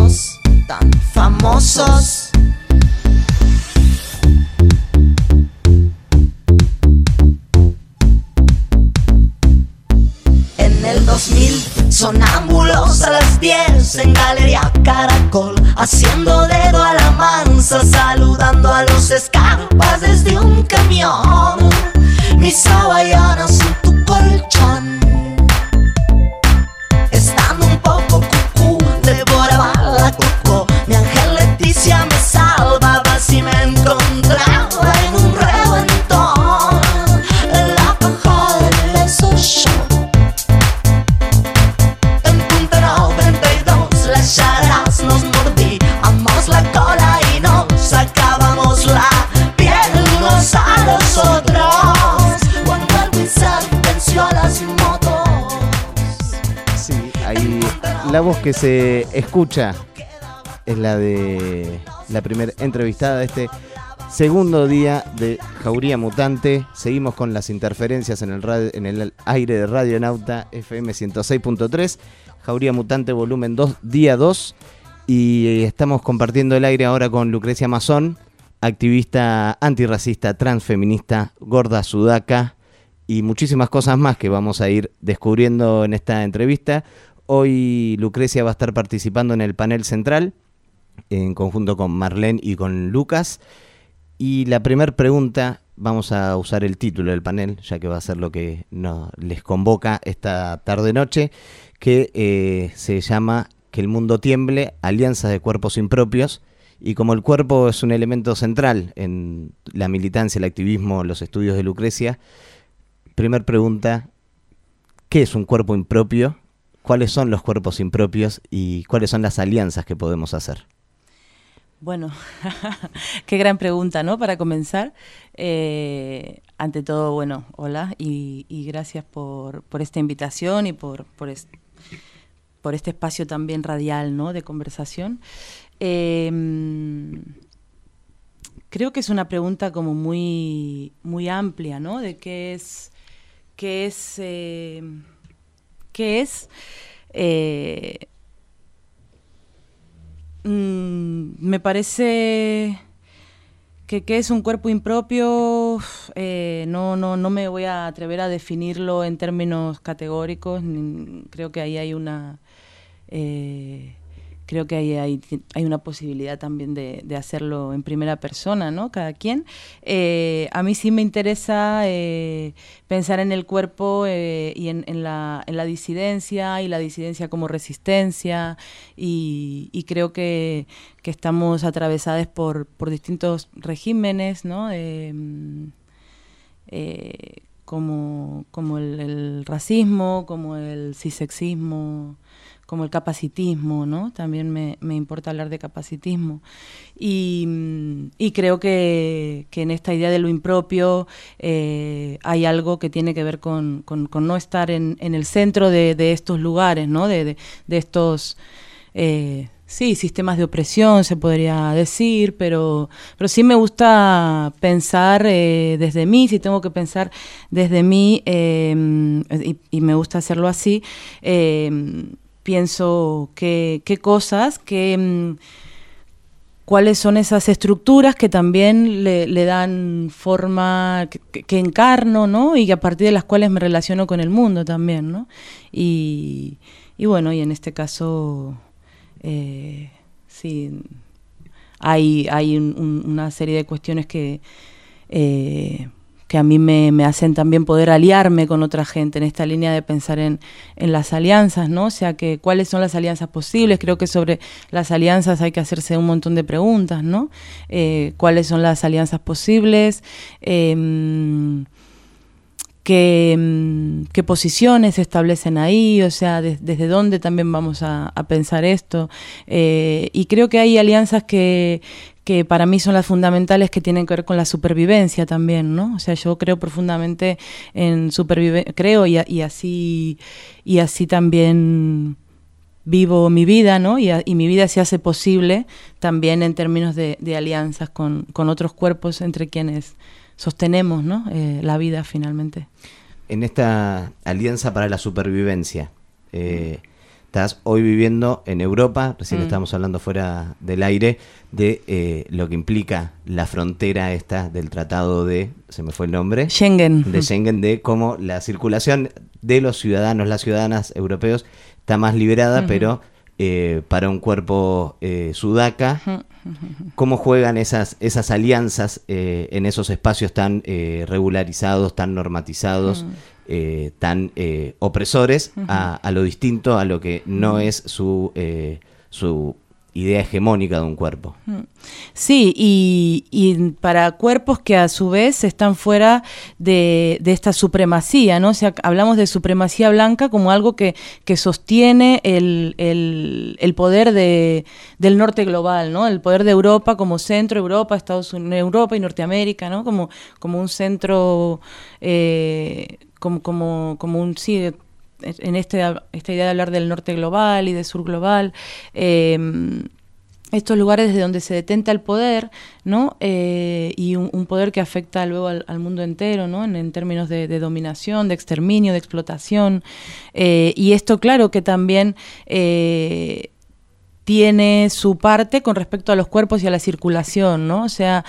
somos tan famosos. En el 2000, sonámbulos a las 10 en Galería Caracol, haciendo dedo a la mansa, saludando a los escarpas desde un camión. Mis hawaianas en tu colchón, estando un poco cucú, devoraba la coco. Mi ángel Leticia me salvaba si me encontraba en un reventón. En la caja del Leso Show, en Punta 92, las charas nos mordíamos la cola y nos sacábamos la piel unos a los otros. Cuando el Wizard venció a las motos. Sí, ahí la voz que se escucha es la de la primera entrevistada de este segundo día de Jauría Mutante. Seguimos con las interferencias en el aire de Radio Nauta FM 106.3, Jauría Mutante volumen 2, día 2, y estamos compartiendo el aire ahora con Lucrecia Mazón, activista antirracista, transfeminista, gorda sudaca y muchísimas cosas más que vamos a ir descubriendo en esta entrevista. Hoy Lucrecia va a estar participando en el panel central en conjunto con Marlene y con Lucas. Y la primera pregunta, vamos a usar el título del panel, ya que va a ser lo que les convoca esta tarde-noche, que se llama Que el mundo tiemble, alianzas de cuerpos impropios. Y como el cuerpo es un elemento central en la militancia, el activismo, los estudios de Lucrecia, primer pregunta, ¿qué es un cuerpo impropio? ¿Cuáles son los cuerpos impropios y cuáles son las alianzas que podemos hacer? Bueno, qué gran pregunta, ¿no? Para comenzar. Ante todo, bueno, hola y gracias por esta invitación y por este espacio también radial, ¿no? De conversación. Creo que es una pregunta como muy, muy amplia, ¿no? De qué es me parece que es un cuerpo impropio. No me voy a atrever a definirlo en términos categóricos. Creo que ahí hay una hay una posibilidad también de hacerlo en primera persona, ¿no? Cada quien. A mí sí me interesa pensar en el cuerpo y en la disidencia, y la disidencia como resistencia, y creo que estamos atravesadas por distintos regímenes, ¿no? Como el racismo, como el cisexismo, como el capacitismo, ¿no? También me importa hablar de capacitismo. Y creo que en esta idea de lo impropio hay algo que tiene que ver con no estar en el centro de estos lugares, ¿no? De estos sistemas de opresión, se podría decir, pero sí me gusta pensar desde mí, si tengo que pensar desde mí, y me gusta hacerlo así. Pienso qué cosas, cuáles son esas estructuras que también le dan forma, que encarno, ¿no? Y a partir de las cuales me relaciono con el mundo también, ¿no? Y bueno, y en este caso, sí, hay una serie de cuestiones que a mí me hacen también poder aliarme con otra gente en esta línea de pensar en las alianzas, ¿no? O sea, que cuáles son las alianzas posibles. Creo que sobre las alianzas hay que hacerse un montón de preguntas, ¿no? ¿Cuáles son las alianzas posibles? ¿Qué posiciones se establecen ahí? O sea, desde dónde también vamos a pensar esto. Y creo que hay alianzas que para mí son las fundamentales, que tienen que ver con la supervivencia también, ¿no? O sea, yo creo profundamente en supervivencia, creo y así también vivo mi vida, ¿no? Y mi vida se hace posible también en términos de alianzas con otros cuerpos entre quienes sostenemos, ¿no? La vida finalmente. En esta alianza para la supervivencia, estás hoy viviendo en Europa, recién estábamos hablando fuera del aire, de lo que implica la frontera esta del tratado de, se me fue el nombre, Schengen. de Schengen, de cómo la circulación de los ciudadanos, las ciudadanas europeos está más liberada, pero para un cuerpo sudaca, ¿cómo juegan esas alianzas en esos espacios tan regularizados, tan normatizados, tan opresores a lo distinto, a lo que no es su idea hegemónica de un cuerpo? Sí, y para cuerpos que a su vez están fuera de esta supremacía, ¿no? O sea, hablamos de supremacía blanca como algo que sostiene el poder del norte global, ¿no? El poder de Europa como centro, Europa, Estados Unidos, Europa y Norteamérica, ¿no? Como un centro, como un sí, en esta idea de hablar del norte global y del sur global, estos lugares desde donde se detenta el poder, ¿no? Y un poder que afecta luego al mundo entero, ¿no? En términos de dominación, de exterminio, de explotación. Y esto, claro, que también tiene su parte con respecto a los cuerpos y a la circulación, ¿no? O sea,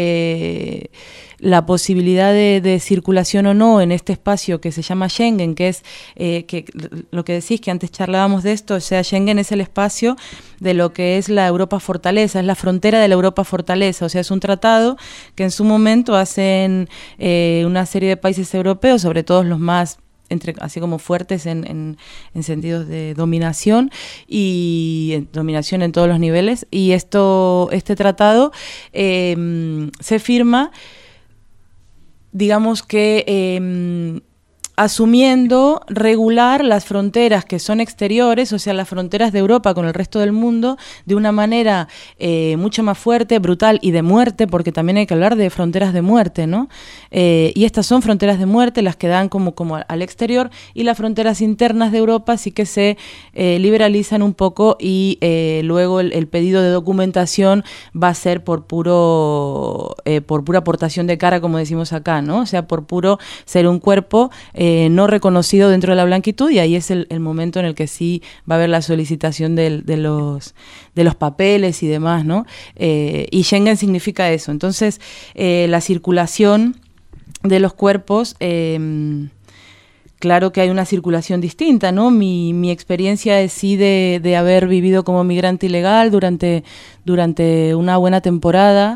la posibilidad de circulación o no en este espacio que se llama Schengen, que es que lo que decís, que antes charlábamos de esto, o sea, Schengen es el espacio de lo que es la Europa Fortaleza, es la frontera de la Europa Fortaleza, o sea, es un tratado que en su momento hacen una serie de países europeos, sobre todo los más así como fuertes en sentidos de dominación y dominación en todos los niveles, y este tratado se firma, digamos que asumiendo regular las fronteras que son exteriores, o sea, las fronteras de Europa con el resto del mundo, de una manera mucho más fuerte, brutal y de muerte, porque también hay que hablar de fronteras de muerte, ¿no? Y estas son fronteras de muerte, las que dan como al exterior, y las fronteras internas de Europa sí que se liberalizan un poco, y luego el pedido de documentación va a ser por pura aportación de cara, como decimos acá, ¿no? O sea, por puro ser un cuerpo no reconocido dentro de la blanquitud, y ahí es el momento en el que sí va a haber la solicitación de los papeles y demás, ¿no? Y Schengen significa eso. Entonces, la circulación de los cuerpos, claro que hay una circulación distinta, ¿no? Mi experiencia es sí de haber vivido como migrante ilegal durante una buena temporada,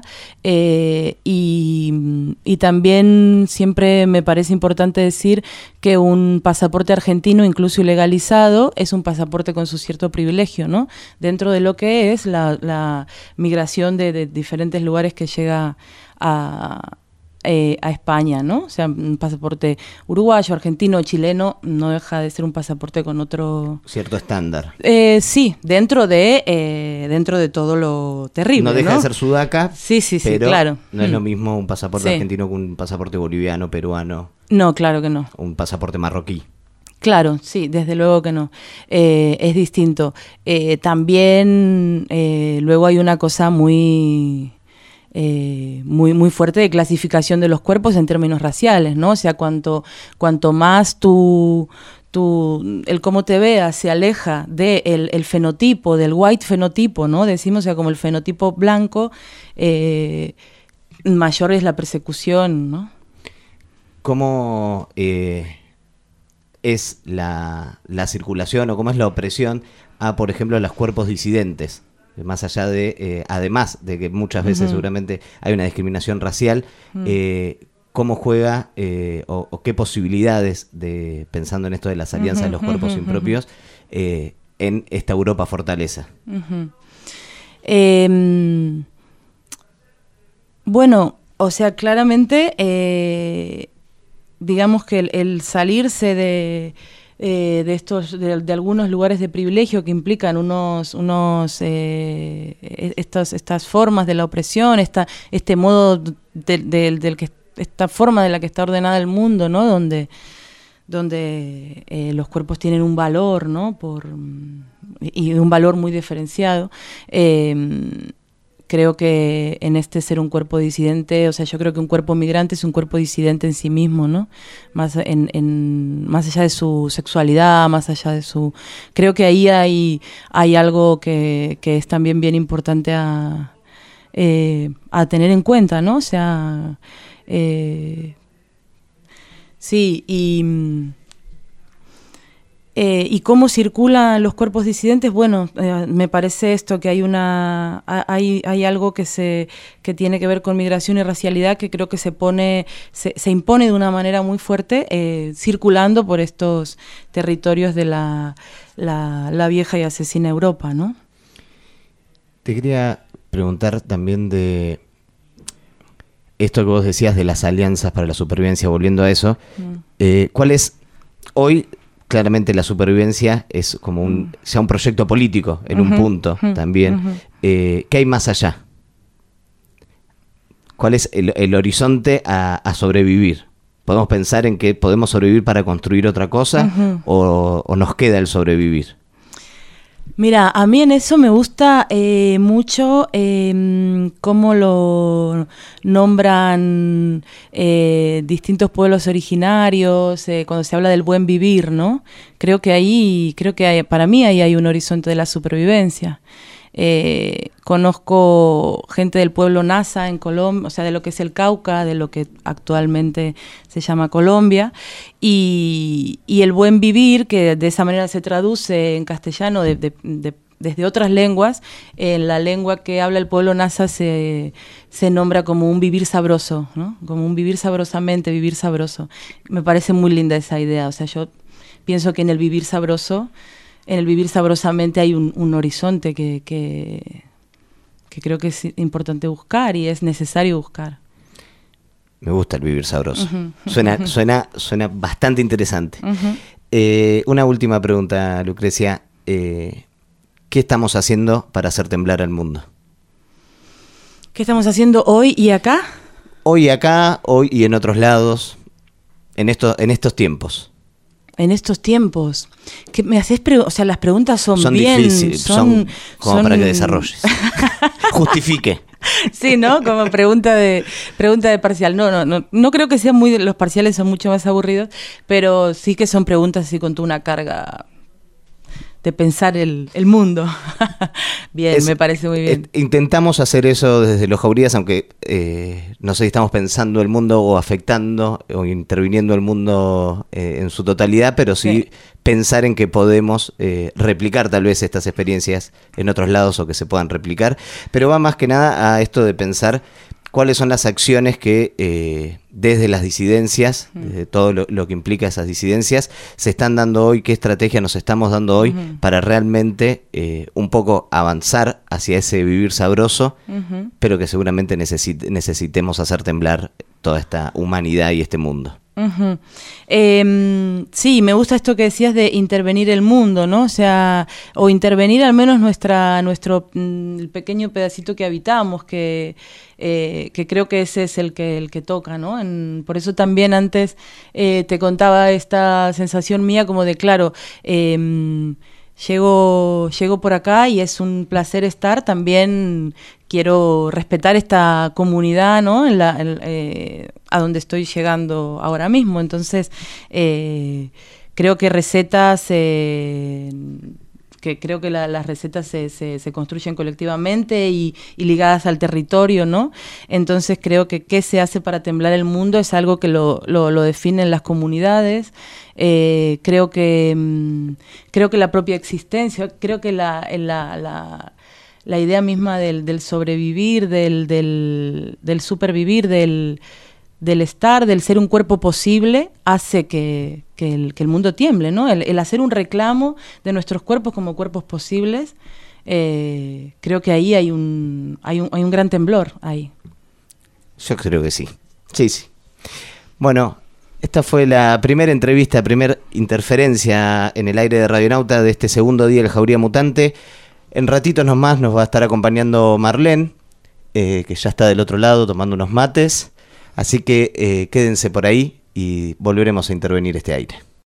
y también siempre me parece importante decir que un pasaporte argentino, incluso ilegalizado, es un pasaporte con su cierto privilegio, ¿no? Dentro de lo que es la migración de diferentes lugares que llega a España, ¿no? O sea, un pasaporte uruguayo, argentino, chileno, no deja de ser un pasaporte con otro cierto estándar. Sí, dentro de todo lo terrible, no deja de ser sudaca, sí, pero claro. No es lo mismo un pasaporte Sí. argentino que un pasaporte boliviano, peruano. No, claro que no. Un pasaporte marroquí. Claro, sí, desde luego que no. Es distinto. También luego hay una cosa muy fuerte de clasificación de los cuerpos en términos raciales, ¿no? O sea, cuanto más el cómo te veas se aleja del fenotipo, del white fenotipo, ¿no? Decimos, o sea, como el fenotipo blanco, mayor es la persecución, ¿no? ¿Cómo es la circulación o cómo es la opresión a, por ejemplo, los cuerpos disidentes? Más allá de, además de que muchas veces seguramente hay una discriminación racial, ¿cómo juega o qué posibilidades, pensando en esto de las alianzas de los cuerpos impropios, en esta Europa fortaleza? Bueno, o sea, claramente, digamos que el salirse de algunos lugares de privilegio que implican estas formas de la opresión, este modo esta forma de la que está ordenada el mundo, ¿no? Donde los cuerpos tienen un valor, ¿no? Y un valor muy diferenciado. creo que en este ser un cuerpo disidente, o sea, yo creo que un cuerpo migrante es un cuerpo disidente en sí mismo, ¿no? Más allá de su sexualidad, más allá de su... Creo que ahí hay algo que es también bien importante a tener en cuenta, ¿no? O sea, sí, y cómo circulan los cuerpos disidentes. Bueno, me parece esto, que hay algo que tiene que ver con migración y racialidad, que creo que se impone de una manera muy fuerte, circulando por estos territorios de la vieja y asesina Europa, ¿no? Te quería preguntar también de esto que vos decías de las alianzas para la supervivencia, volviendo a eso. ¿Cuál es hoy? Claramente la supervivencia es como sea un proyecto político en un punto también. ¿Qué hay más allá? ¿Cuál es el horizonte a sobrevivir? ¿Podemos pensar en que podemos sobrevivir para construir otra cosa o nos queda el sobrevivir? Mira, a mí en eso me gusta mucho cómo lo nombran distintos pueblos originarios, cuando se habla del buen vivir, ¿no? Creo que para mí ahí hay un horizonte de la supervivencia. Conozco gente del pueblo Nasa en Colombia, o sea, de lo que es el Cauca, de lo que actualmente se llama Colombia, y el buen vivir, que de esa manera se traduce en castellano desde otras lenguas. En la lengua que habla el pueblo Nasa se nombra como un vivir sabroso, ¿no? Como un vivir sabrosamente, vivir sabroso. Me parece muy linda esa idea. O sea, yo pienso que en el vivir sabroso, en el vivir sabrosamente hay un horizonte que creo que es importante buscar y es necesario buscar. Me gusta el vivir sabroso. Suena bastante interesante. Una última pregunta, Lucrecia. ¿Qué estamos haciendo para hacer temblar al mundo? ¿Qué estamos haciendo hoy y acá? Hoy y acá, hoy y en otros lados, en estos tiempos. En estos tiempos, que me haces o sea, las preguntas son bien difíciles, son para que desarrolles. Justifique. Sí, ¿no? Como pregunta de parcial. No creo que sean los parciales son mucho más aburridos, pero sí que son preguntas así con toda una carga de pensar el mundo. Bien, me parece muy bien. Intentamos hacer eso desde los Jaurías, aunque no sé si estamos pensando el mundo o afectando o interviniendo el mundo en su totalidad, pero sí pensar en que podemos replicar tal vez estas experiencias en otros lados o que se puedan replicar. Pero va más que nada a esto de pensar cuáles son las acciones que desde las disidencias, desde todo lo que implica esas disidencias, se están dando hoy, qué estrategia nos estamos dando hoy para realmente un poco avanzar hacia ese vivir sabroso, pero que seguramente necesitemos hacer temblar toda esta humanidad y este mundo. Sí, me gusta esto que decías de intervenir el mundo, ¿no? O sea, o intervenir al menos nuestro el pequeño pedacito que habitamos, que creo que ese es el que toca, ¿no? Por eso también antes te contaba esta sensación mía como de, claro, llego por acá y es un placer estar. También quiero respetar esta comunidad, ¿no? A donde estoy llegando ahora mismo. Entonces, creo que recetas, creo que las recetas se construyen colectivamente y ligadas al territorio, ¿no? Entonces creo que qué se hace para temblar el mundo es algo que lo definen las comunidades. Creo que la propia existencia, creo que la idea misma del sobrevivir, del supervivir, del estar, del ser un cuerpo posible, hace que el mundo tiemble, ¿no? El hacer un reclamo de nuestros cuerpos como cuerpos posibles, creo que ahí hay un gran temblor ahí. Yo creo que sí. Sí. Bueno, esta fue la primera entrevista, primera interferencia en el aire de Radionauta de este segundo día del Jauría Mutante. En ratitos nomás nos va a estar acompañando Marlene, que ya está del otro lado tomando unos mates. Así que quédense por ahí y volveremos a intervenir este aire.